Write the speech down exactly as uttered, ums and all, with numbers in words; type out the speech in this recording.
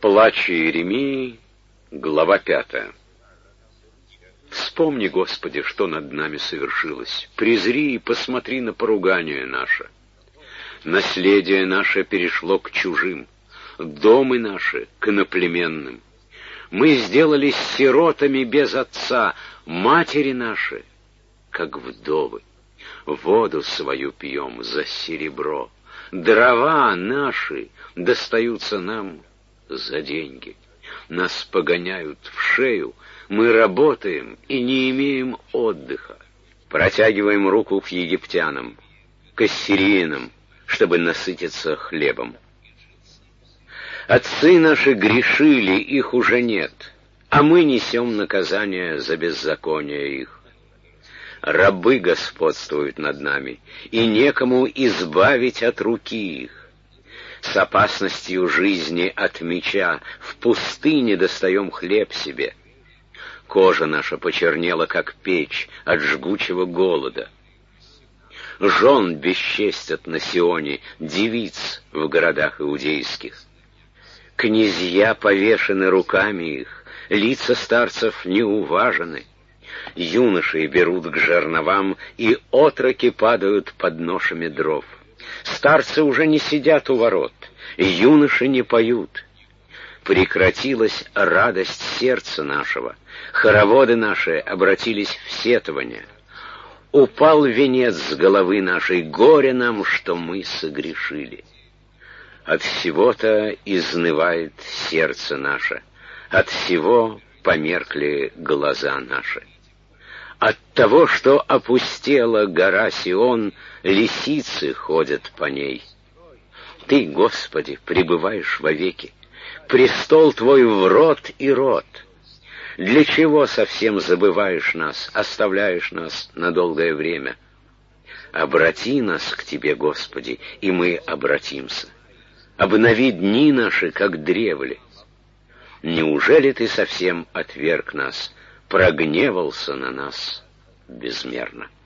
Плач Иеремии, глава пятая. Вспомни, Господи, что над нами совершилось. Презри и посмотри на поругание наше. Наследие наше перешло к чужим, домы наши к иноплеменным. Мы сделались сиротами без отца, матери наши, как вдовы. Воду свою пьем за серебро, дрова наши достаются нам за деньги. Нас погоняют в шею, мы работаем и не имеем отдыха. Протягиваем руку к египтянам, к ассириянам, чтобы насытиться хлебом. Отцы наши грешили, их уже нет, а мы несем наказание за беззаконие их. Рабы господствуют над нами, и некому избавить от руки их. С опасностью жизни от меча в пустыне достаем хлеб себе. Кожа наша почернела, как печь, от жгучего голода. Жен бесчестят на Сионе, девиц в городах иудейских. Князья повешены руками их, лица старцев не уважены. Юноши берут к жерновам, и отроки падают под ношами дров. Старцы уже не сидят у ворот, юноши не поют. Прекратилась радость сердца нашего, хороводы наши обратились в сетование. Упал венец с головы нашей, горе нам, что мы согрешили. От всего-то изнывает сердце наше, от всего померкли глаза наши. От того, что опустела гора Сион, лисицы ходят по ней. Ты, Господи, пребываешь вовеки, престол Твой в род и род. Для чего совсем забываешь нас, оставляешь нас на долгое время? Обрати нас к Тебе, Господи, и мы обратимся. Обнови дни наши, как древле. Неужели Ты совсем отверг нас, прогневался на нас безмерно?